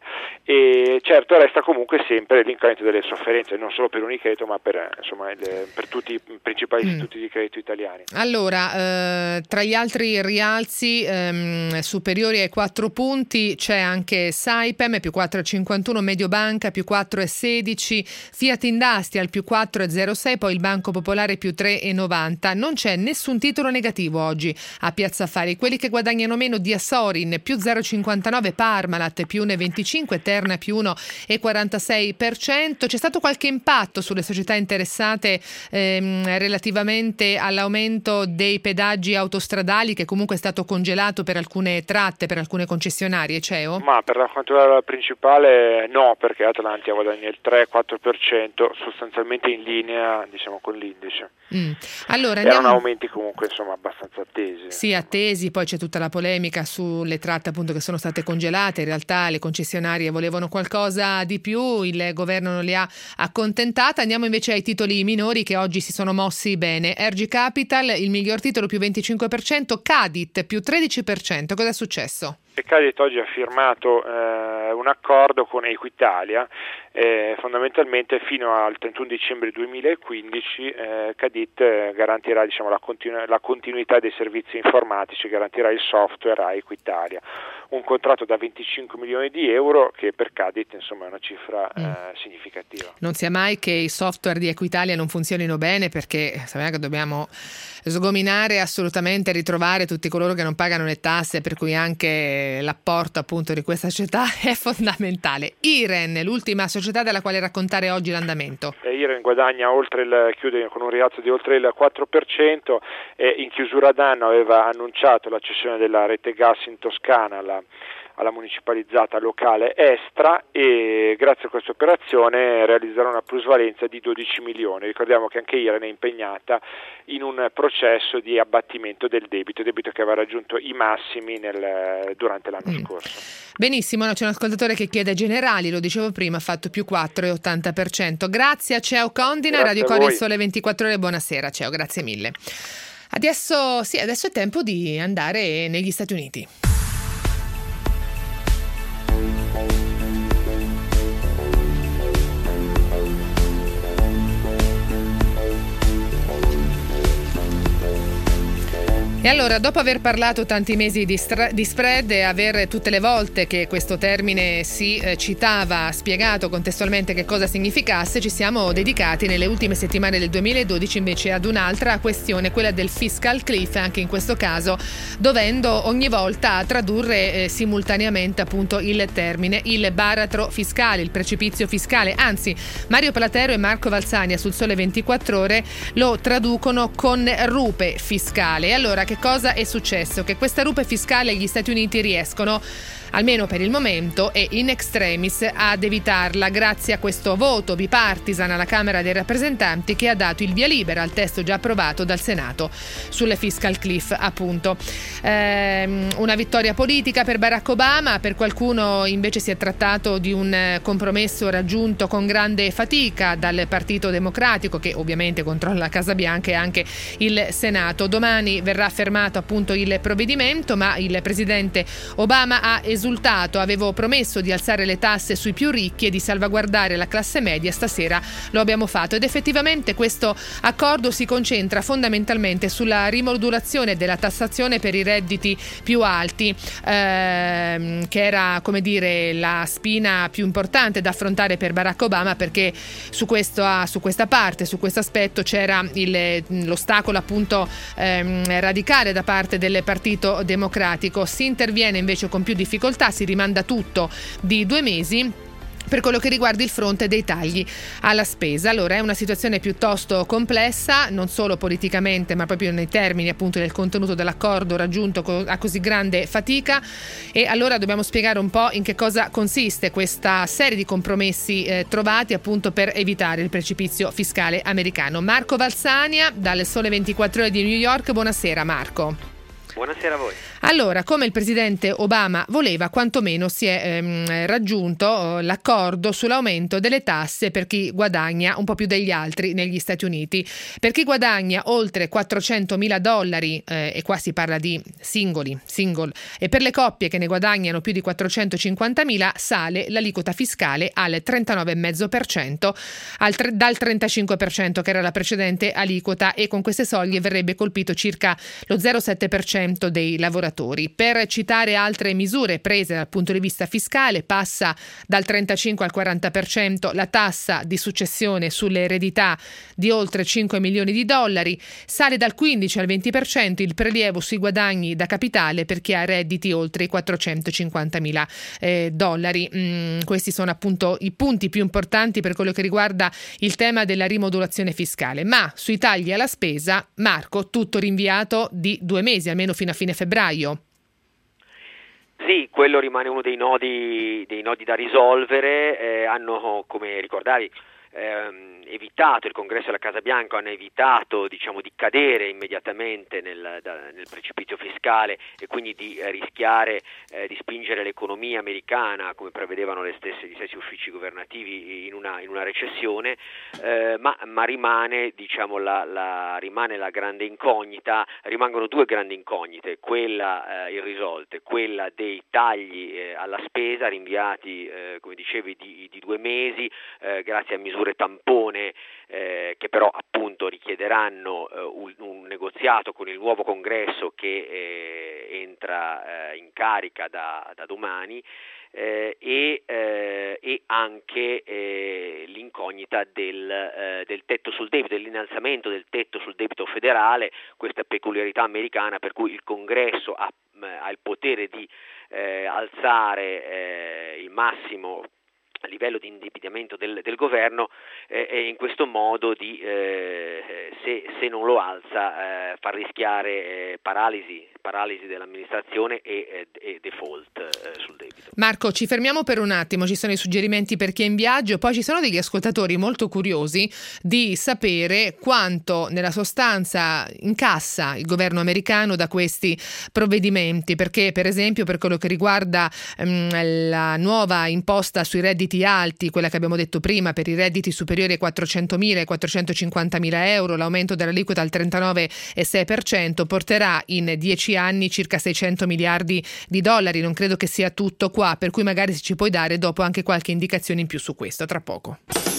E certo resta comunque sempre l'incremento delle sofferenze, non solo per Unicredit ma per, insomma, il, per tutti i principali mm. istituti di credito italiani. Allora, eh, tra gli altri rialzi ehm, superiori ai quattro punti c'è anche Saipem più quattro virgola cinquantuno, Mediobanca più quattro virgola sedici, Fiat Industrial più quattro virgola zero sei, poi il Banco Popolare più tre virgola novanta. Non c'è nessun titolo negativo oggi a Piazza Affari. Quelli che guadagnano meno: Diasorin più zero virgola cinquantanove, Parmalat più uno virgola venticinque, Terna più uno virgola quarantasei per cento. C'è stato qualche impatto sulle società interessate ehm, relativamente all'aumento dei pedaggi autostradali, che comunque è stato congelato per alcune tratte, per alcune concessionarie, C E O? Ma per quanto riguarda la principale no, perché Atlantia guadagna il tre quattro per cento, sostanzialmente in linea, diciamo, con l'indice. Mm. Allora, andiamo... erano aumenti comunque, insomma, abbastanza attesi. Sì, attesi. Poi c'è tutta la polemica sulle tratte appunto che sono state congelate. In realtà le concessionarie volevano qualcosa di più, il governo non li ha accontentata. Andiamo invece ai titoli minori che oggi si sono mossi bene. Ergi Capital, il miglior titolo, più venticinque per cento, Cadit più tredici per cento. Cosa è successo? E Cadit oggi ha firmato eh, un accordo con Equitalia, eh, fondamentalmente fino al trentuno dicembre duemilaquindici eh, Cadit eh, garantirà, diciamo, la, continu- la continuità dei servizi informatici, garantirà il software a Equitalia. Un contratto da venticinque milioni di euro che per Cadit, insomma, è una cifra mm. eh, significativa. Non sia mai che i software di Equitalia non funzionino bene, perché sappiamo che dobbiamo sgominare assolutamente, ritrovare tutti coloro che non pagano le tasse, per cui anche l'apporto appunto di questa società è fondamentale. Iren, l'ultima società della quale raccontare oggi l'andamento. E Iren guadagna oltre il, chiude con un rialzo di oltre il quattro per cento e in chiusura d'anno aveva annunciato la cessione della rete gas in Toscana alla alla municipalizzata locale Estra, e grazie a questa operazione realizzerà una plusvalenza di dodici milioni. Ricordiamo che anche Iren è impegnata in un processo di abbattimento del debito, debito che aveva raggiunto i massimi nel, durante l'anno mm. scorso. Benissimo, no, c'è un ascoltatore che chiede Generali, lo dicevo prima, ha fatto più quattro virgola ottanta per cento. Grazie a Ceo Condina, grazie Radio Cori Sole ventiquattro Ore, buonasera Ceo, grazie mille. Adesso, sì, adesso è tempo di andare negli Stati Uniti. E allora, dopo aver parlato tanti mesi di, stra- di spread e aver tutte le volte che questo termine si eh, citava spiegato contestualmente che cosa significasse, ci siamo dedicati nelle ultime settimane del duemiladodici invece ad un'altra questione, quella del fiscal cliff, anche in questo caso dovendo ogni volta tradurre eh, simultaneamente appunto il termine, il baratro fiscale, il precipizio fiscale. Anzi, Mario Platero e Marco Valsania sul Sole ventiquattro Ore lo traducono con rupe fiscale. E allora, che cosa è successo? Che questa rupe fiscale gli Stati Uniti riescono almeno per il momento, e in extremis ad evitarla grazie a questo voto bipartisan alla Camera dei Rappresentanti che ha dato il via libera al testo già approvato dal Senato sulle fiscal cliff, appunto. Ehm, una vittoria politica per Barack Obama, per qualcuno invece si è trattato di un compromesso raggiunto con grande fatica dal Partito Democratico, che ovviamente controlla la Casa Bianca e anche il Senato. Domani verrà fermato appunto il provvedimento, ma il presidente Obama ha esultato. Avevo promesso di alzare le tasse sui più ricchi e di salvaguardare la classe media, stasera lo abbiamo fatto, ed effettivamente questo accordo si concentra fondamentalmente sulla rimodulazione della tassazione per i redditi più alti, ehm, che era, come dire, la spina più importante da affrontare per Barack Obama, perché su questo su questa parte, su questo aspetto c'era il, l'ostacolo appunto ehm, radicale da parte del Partito Democratico. Si interviene invece con più difficoltà, si rimanda tutto di due mesi per quello che riguarda il fronte dei tagli alla spesa. Allora è una situazione piuttosto complessa, non solo politicamente ma proprio nei termini appunto del contenuto dell'accordo raggiunto a così grande fatica, e allora dobbiamo spiegare un po' in che cosa consiste questa serie di compromessi eh, trovati appunto per evitare il precipizio fiscale americano. Marco Valsania dal Sole ventiquattro Ore di New York, buonasera Marco. Buonasera a voi. Allora, come il presidente Obama voleva, quantomeno si è ehm, raggiunto eh, l'accordo sull'aumento delle tasse per chi guadagna un po' più degli altri negli Stati Uniti. Per chi guadagna oltre quattrocentomila dollari, eh, e qua si parla di singoli, single, e per le coppie che ne guadagnano più di quattrocentocinquantamila sale l'aliquota fiscale al trentanove virgola cinque per cento al tre, dal trentacinque per cento che era la precedente aliquota, e con queste soglie verrebbe colpito circa lo zero virgola sette per cento dei lavoratori. Per citare altre misure prese dal punto di vista fiscale, passa dal trentacinque al quaranta per cento la tassa di successione sulle eredità di oltre cinque milioni di dollari, sale dal quindici al venti per cento il prelievo sui guadagni da capitale per chi ha redditi oltre i quattrocentocinquantamila eh, dollari. Mm, questi sono appunto i punti più importanti per quello che riguarda il tema della rimodulazione fiscale. Ma sui tagli alla spesa, Marco, tutto rinviato di due mesi, almeno fino a fine febbraio. Sì, quello rimane uno dei nodi, dei nodi da risolvere. Eh, hanno, come ricordavi, ehm, evitato, il Congresso e la Casa Bianca hanno evitato, diciamo, di cadere immediatamente nel, da, nel precipizio fiscale e quindi di eh, rischiare eh, di spingere l'economia americana, come prevedevano le stesse, gli stessi uffici governativi, in una, in una recessione, eh, ma, ma rimane, diciamo, la, la, rimane la grande incognita, rimangono due grandi incognite, quella eh, irrisolte, quella dei tagli eh, alla spesa rinviati, eh, come dicevi, di, di due mesi, eh, grazie a misure tampone, Eh, che però appunto richiederanno eh, un, un negoziato con il nuovo Congresso che eh, entra eh, in carica da, da domani, eh, e, eh, e anche eh, l'incognita del, eh, del tetto sul debito, dell'innalzamento del tetto sul debito federale, questa peculiarità americana per cui il Congresso ha, ha il potere di eh, alzare eh, il massimo a livello di indebitamento del, del governo, eh, e in questo modo di, eh, se, se non lo alza, eh, far rischiare eh, paralisi, paralisi dell'amministrazione e, e default eh, sul debito. Marco, ci fermiamo per un attimo, ci sono i suggerimenti per chi è in viaggio, poi ci sono degli ascoltatori molto curiosi di sapere quanto nella sostanza incassa il governo americano da questi provvedimenti, perché per esempio per quello che riguarda ehm, la nuova imposta sui redditi alti, quella che abbiamo detto prima, per i redditi superiori ai quattrocentomila e quattrocentocinquantamila euro, l'aumento dell'aliquota al trentanove virgola sei per cento porterà in dieci anni circa seicento miliardi di dollari. Non credo che sia tutto qua, per cui magari ci puoi dare dopo anche qualche indicazione in più su questo, tra poco.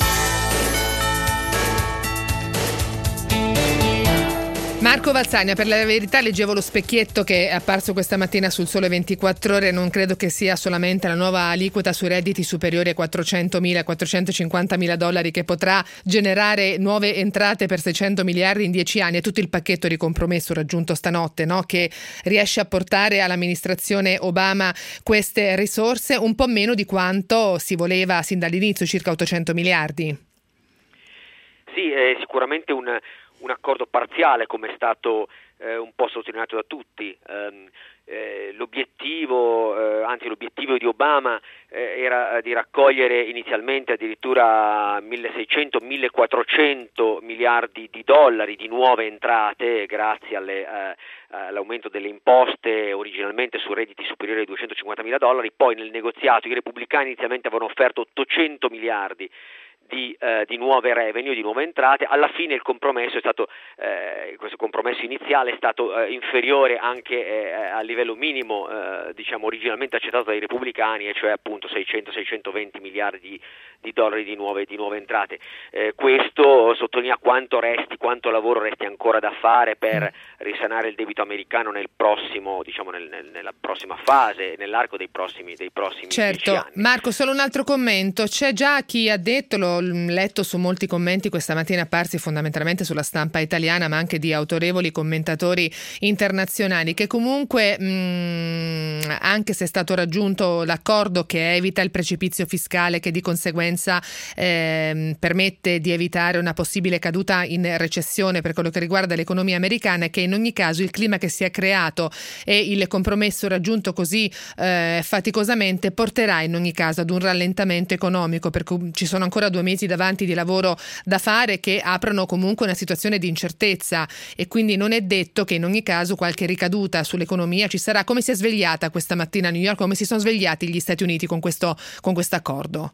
Marco Valsania, per la verità leggevo lo specchietto che è apparso questa mattina sul Sole ventiquattro Ore, non credo che sia solamente la nuova aliquota sui redditi superiori ai quattrocentomila e quattrocentocinquantamila dollari che potrà generare nuove entrate per seicento miliardi in dieci anni, è tutto il pacchetto di compromesso raggiunto stanotte, no? Che riesce a portare all'amministrazione Obama queste risorse, un po' meno di quanto si voleva sin dall'inizio, circa ottocento miliardi. Sì, è sicuramente un un accordo parziale, come è stato eh, un po' sottolineato da tutti. Um, eh, l'obiettivo, eh, anzi l'obiettivo di Obama eh, era di raccogliere inizialmente addirittura milleseicento millequattrocento miliardi di dollari di nuove entrate grazie alle, eh, all'aumento delle imposte originalmente su redditi superiori ai duecentocinquantamila dollari. Poi nel negoziato i repubblicani inizialmente avevano offerto ottocento miliardi Di, eh, di nuove revenue, di nuove entrate. Alla fine il compromesso è stato, eh, questo compromesso iniziale è stato eh, inferiore anche eh, a livello minimo, eh, diciamo originalmente accettato dai repubblicani, e cioè appunto seicento seicentoventi miliardi di, di dollari di nuove, di nuove entrate. Eh, questo sottolinea quanto resti, quanto lavoro resti ancora da fare per risanare il debito americano nel prossimo, diciamo nel, nel, nella prossima fase, nell'arco dei prossimi, dei prossimi certo. dieci anni. Marco, solo un altro commento. C'è già chi ha detto, lo letto su molti commenti questa mattina apparsi fondamentalmente sulla stampa italiana, ma anche di autorevoli commentatori internazionali, che comunque mh, anche se è stato raggiunto l'accordo che evita il precipizio fiscale, che di conseguenza eh, permette di evitare una possibile caduta in recessione per quello che riguarda l'economia americana, e che in ogni caso il clima che si è creato e il compromesso raggiunto così eh, faticosamente porterà in ogni caso ad un rallentamento economico, perché ci sono ancora due mesi davanti di lavoro da fare, che aprono comunque una situazione di incertezza, e quindi non è detto che in ogni caso qualche ricaduta sull'economia ci sarà. Come si è svegliata questa mattina a New York? Come si sono svegliati gli Stati Uniti con questo con questo accordo?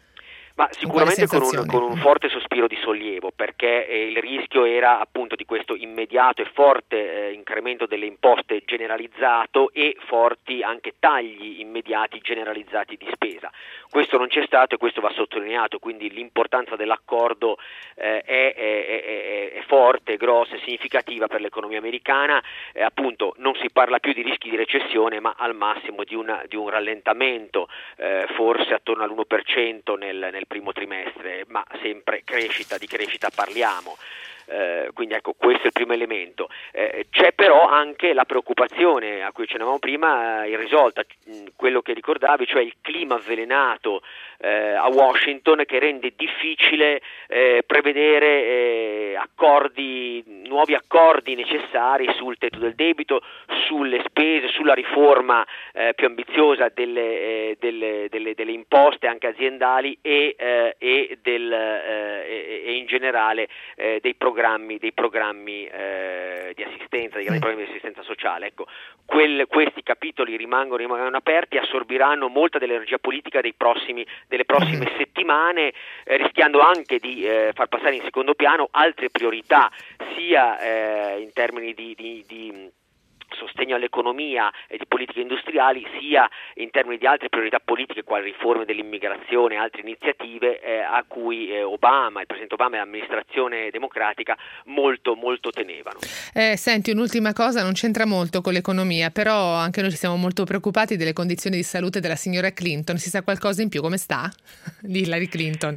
Ma sicuramente con un, con un forte sospiro di sollievo, perché eh, il rischio era appunto di questo immediato e forte eh, incremento delle imposte generalizzato e forti anche tagli immediati generalizzati di spesa. Questo non c'è stato, e questo va sottolineato, quindi l'importanza dell'accordo eh, è, è, è, è forte, grossa e significativa per l'economia americana. Eh, appunto non si parla più di rischi di recessione, ma al massimo di, una, di un rallentamento, eh, forse attorno all'uno per cento nel, nel primo trimestre, ma sempre crescita, di crescita parliamo. Eh, quindi ecco, questo è il primo elemento. Eh, c'è però anche la preoccupazione a cui accennavamo prima, eh, irrisolta, quello che ricordavi, cioè il clima avvelenato eh, a Washington, che rende difficile eh, prevedere eh, accordi, nuovi accordi necessari sul tetto del debito, sulle spese, sulla riforma eh, più ambiziosa delle, eh, delle, delle, delle imposte anche aziendali e, eh, e, del, eh, e, e in generale eh, dei programmi programmi, dei programmi eh, di assistenza, dei grandi programmi di assistenza sociale. Ecco, quel, questi capitoli rimangono, rimangono aperti, assorbiranno molta dell'energia politica dei prossimi, delle prossime mm-hmm. settimane, eh, rischiando anche di eh, far passare in secondo piano altre priorità, sia eh, in termini di, di, di sostegno all'economia e di politiche industriali, sia in termini di altre priorità politiche quali riforme dell'immigrazione e altre iniziative eh, a cui eh, Obama, il presidente Obama e l'amministrazione democratica molto molto tenevano. Eh, senti, un'ultima cosa, non c'entra molto con l'economia, però anche noi ci siamo molto preoccupati delle condizioni di salute della signora Clinton. Si sa qualcosa in più? Come sta Hillary Clinton?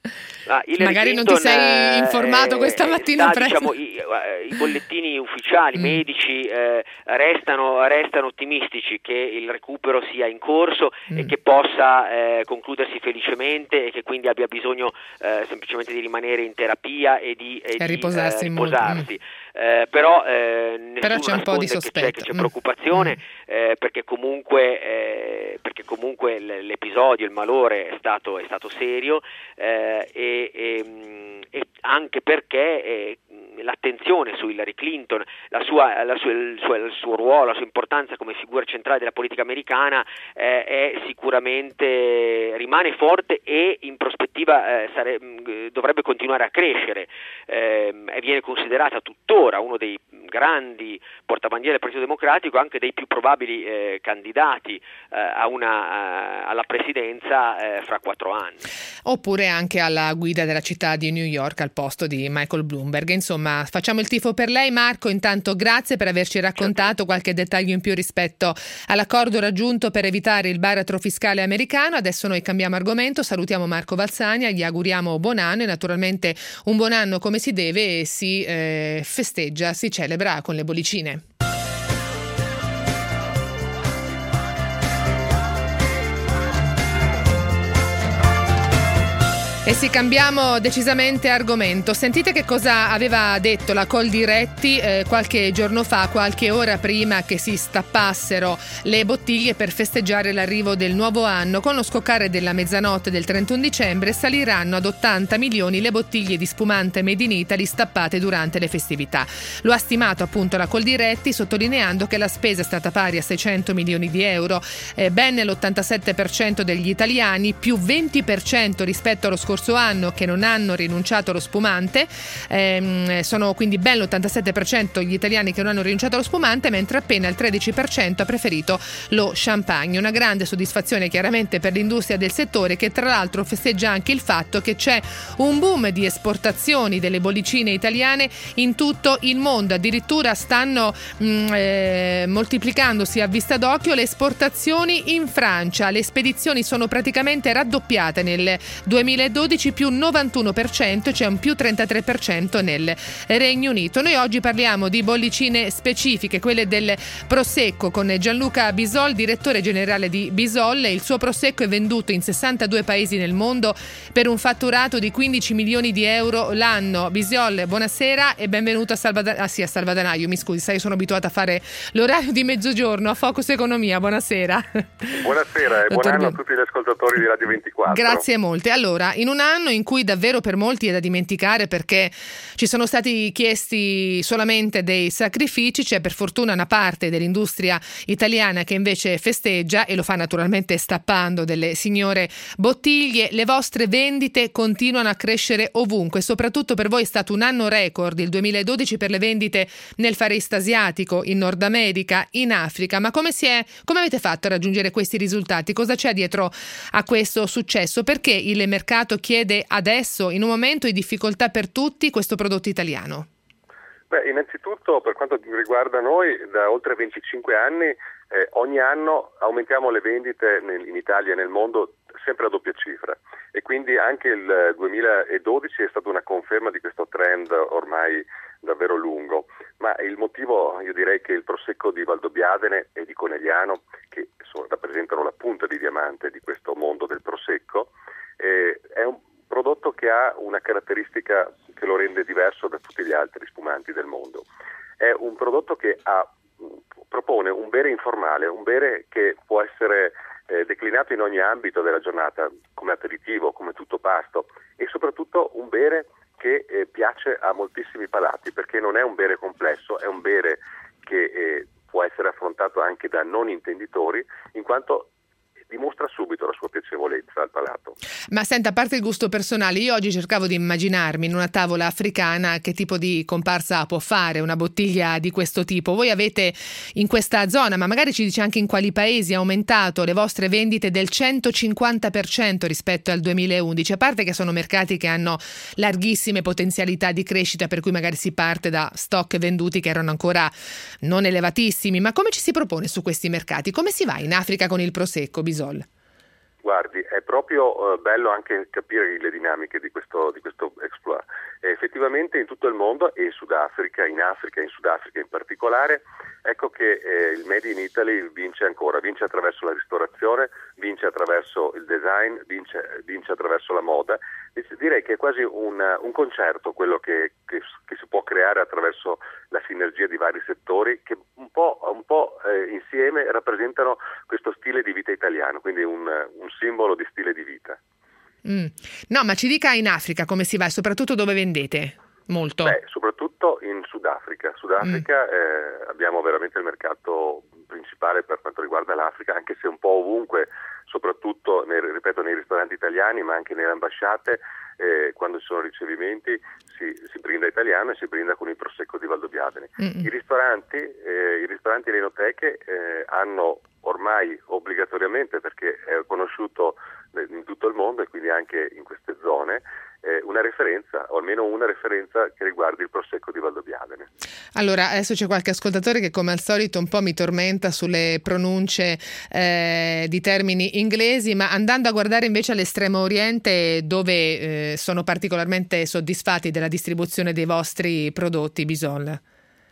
Ah, Magari Clinton, non ti sei informato eh, questa mattina da, presto. Diciamo, i, i bollettini ufficiali mm. medici eh, restano, restano ottimistici che il recupero sia in corso mm. e che possa eh, concludersi felicemente, e che quindi abbia bisogno eh, semplicemente di rimanere in terapia e di, e e di riposarsi, eh, riposarsi. Mm. Eh, però eh, però c'è un po' di sospetto, che c'è, che c'è preoccupazione mm. eh, perché comunque eh, perché comunque l'episodio, il malore è stato, è stato serio eh, e, e, e anche perché eh, l'attenzione su Hillary Clinton, la sua, la sua, il, suo, il suo ruolo, la sua importanza come figura centrale della politica americana eh, è sicuramente, rimane forte e in prospettiva eh, sare, dovrebbe continuare a crescere. Eh, e viene considerata tuttora uno dei grandi portabandiere del Partito Democratico, anche dei più probabili eh, candidati eh, a una, uh, alla presidenza eh, fra quattro anni. Oppure anche alla guida della città di New York al posto di Michael Bloomberg. Insomma, facciamo il tifo per lei. Marco, intanto grazie per averci raccontato qualche dettaglio in più rispetto all'accordo raggiunto per evitare il baratro fiscale americano. Adesso noi cambiamo argomento, salutiamo Marco Valzania, gli auguriamo buon anno, e naturalmente un buon anno come si deve, e si eh, festeggia, si celebra con le bollicine. E sì, cambiamo decisamente argomento. Sentite che cosa aveva detto la Coldiretti eh, qualche giorno fa, qualche ora prima che si stappassero le bottiglie per festeggiare l'arrivo del nuovo anno. Con lo scoccare della mezzanotte del trentuno dicembre saliranno ad ottanta milioni le bottiglie di spumante Made in Italy stappate durante le festività. Lo ha stimato appunto la Coldiretti, sottolineando che la spesa è stata pari a seicento milioni di euro, eh, ben l'ottantasette per cento degli italiani, più venti per cento rispetto allo scorso anno, che non hanno rinunciato allo spumante. Ehm, sono quindi ben l'ottantasette per cento gli italiani che non hanno rinunciato allo spumante, mentre appena il tredici per cento ha preferito lo champagne. Una grande soddisfazione chiaramente per l'industria del settore, che tra l'altro festeggia anche il fatto che c'è un boom di esportazioni delle bollicine italiane in tutto il mondo. Addirittura stanno mh, eh, moltiplicandosi a vista d'occhio le esportazioni in Francia. Le spedizioni sono praticamente raddoppiate nel duemiladodici, più novantuno per cento, c'è un più trentatré per cento nel Regno Unito. Noi oggi parliamo di bollicine specifiche, quelle del Prosecco, con Gianluca Bisol, direttore generale di Bisol. Il suo Prosecco è venduto in sessantadue paesi nel mondo per un fatturato di quindici milioni di euro l'anno. Bisol, buonasera e benvenuto a Salvadanaio. Ah sì, a Salvadanaio, mi scusi, sai, sono abituata a fare l'orario di mezzogiorno a Focus Economia. Buonasera. Buonasera e buon anno a tutti gli ascoltatori di Radio ventiquattro. Grazie molte. Allora, in un anno in cui davvero per molti è da dimenticare, perché ci sono stati chiesti solamente dei sacrifici, c'è per fortuna una parte dell'industria italiana che invece festeggia, e lo fa naturalmente stappando delle signore bottiglie. Le vostre vendite continuano a crescere ovunque, soprattutto per voi è stato un anno record il duemiladodici per le vendite nel Far East asiatico, in Nord America, in Africa. Ma come si è, come avete fatto a raggiungere questi risultati? Cosa c'è dietro a questo successo? Perché il mercato chiede adesso, in un momento di difficoltà per tutti, questo prodotto italiano? Beh, innanzitutto per quanto riguarda noi, da oltre venticinque anni, eh, ogni anno aumentiamo le vendite nel, in Italia e nel mondo sempre a doppia cifra, e quindi anche il duemiladodici è stata una conferma di questo trend ormai davvero lungo. Ma il motivo, io direi che il Prosecco di Valdobbiadene e di Conegliano, che sono, rappresentano la punta di diamante di questo mondo del Prosecco, eh, è un prodotto che ha una caratteristica che lo rende diverso da tutti gli altri spumanti del mondo. È un prodotto che ha, propone un bere informale, un bere che può essere eh, declinato in ogni ambito della giornata, come aperitivo, come tutto pasto, e soprattutto un bere che eh, piace a moltissimi palati, perché non è un bere complesso, è un bere che eh, può essere affrontato anche da non intenditori, in quanto dimostra subito la sua piacevolezza al palato. Ma senta, a parte il gusto personale, io oggi cercavo di immaginarmi in una tavola africana che tipo di comparsa può fare una bottiglia di questo tipo. Voi avete in questa zona, ma magari ci dice anche in quali paesi, aumentato le vostre vendite del centocinquanta per cento rispetto al duemilaundici, a parte che sono mercati che hanno larghissime potenzialità di crescita, per cui magari si parte da stock venduti che erano ancora non elevatissimi. Ma come ci si propone su questi mercati? Come si va in Africa con il Prosecco, Bisol? Guardi, è proprio uh, bello anche capire le dinamiche di questo, di questo exploit. E effettivamente in tutto il mondo, e in Sudafrica, in Africa, in Sudafrica in particolare, ecco che eh, il Made in Italy vince ancora, vince attraverso la ristorazione, vince attraverso il design, vince, vince attraverso la moda. E direi che è quasi un, un concerto quello che, che, che si può creare attraverso la sinergia di vari settori che un po', un po' eh, insieme rappresentano questo stile di vita italiano, quindi un, un simbolo di stile di vita. Mm. No, ma ci dica in Africa come si va e soprattutto dove vendete molto. Beh, soprattutto in Sudafrica. Sudafrica mm. eh, abbiamo veramente il mercato principale per quanto riguarda l'Africa, anche se un po' ovunque, soprattutto nei, ripeto, nei ristoranti italiani, ma anche nelle ambasciate, eh, quando ci sono ricevimenti si, si brinda italiano e si brinda con il Prosecco di Valdobbiadene. Mm. I ristoranti, eh, i ristoranti e le enoteche eh, hanno ormai obbligatoriamente, perché è conosciuto in tutto il mondo e quindi anche in queste zone, eh, una referenza, o almeno una referenza che riguardi il Prosecco di Valdobbiadene. Allora, adesso c'è qualche ascoltatore che come al solito un po' mi tormenta sulle pronunce eh, di termini inglesi, ma andando a guardare invece all'Estremo Oriente, dove eh, sono particolarmente soddisfatti della distribuzione dei vostri prodotti, Bisol?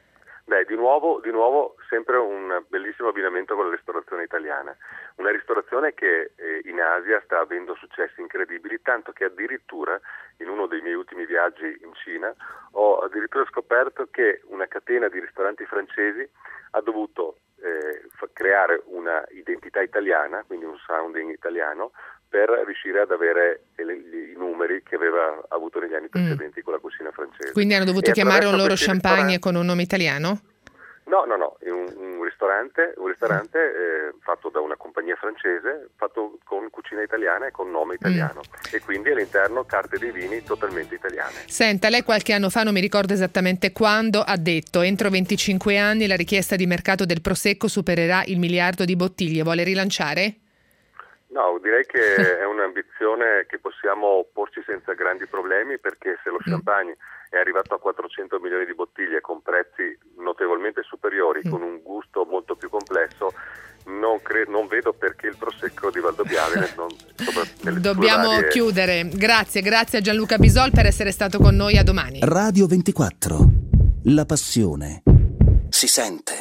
Beh, di nuovo, di nuovo sempre un bellissimo abbinamento con la ristorazione italiana, una ristorazione che eh, in Asia sta avendo successi incredibili, tanto che addirittura in uno dei miei ultimi viaggi in Cina ho addirittura scoperto che una catena di ristoranti francesi ha dovuto eh, f- creare una identità italiana, quindi un sounding italiano, per riuscire ad avere i numeri che aveva avuto negli anni precedenti mm. con la cucina francese. Quindi hanno dovuto e chiamare un loro champagne ristorante... con un nome italiano? No, no, no, un, un ristorante, un ristorante eh, fatto da una compagnia francese, fatto con cucina italiana e con nome italiano mm. e quindi all'interno carte dei vini totalmente italiane. Senta, lei qualche anno fa, non mi ricordo esattamente quando, ha detto entro venticinque anni la richiesta di mercato del Prosecco supererà il miliardo di bottiglie. Vuole rilanciare? No, direi che è un'ambizione che possiamo porci senza grandi problemi, perché se lo champagne è arrivato a quattrocento milioni di bottiglie con prezzi notevolmente superiori, mm. con un gusto molto più complesso, non, cre- non vedo perché il Prosecco di Valdobbiadene non, nelle Dobbiamo varie... chiudere. Grazie, grazie a Gianluca Bisol per essere stato con noi. A domani. Radio ventiquattro. La passione si sente.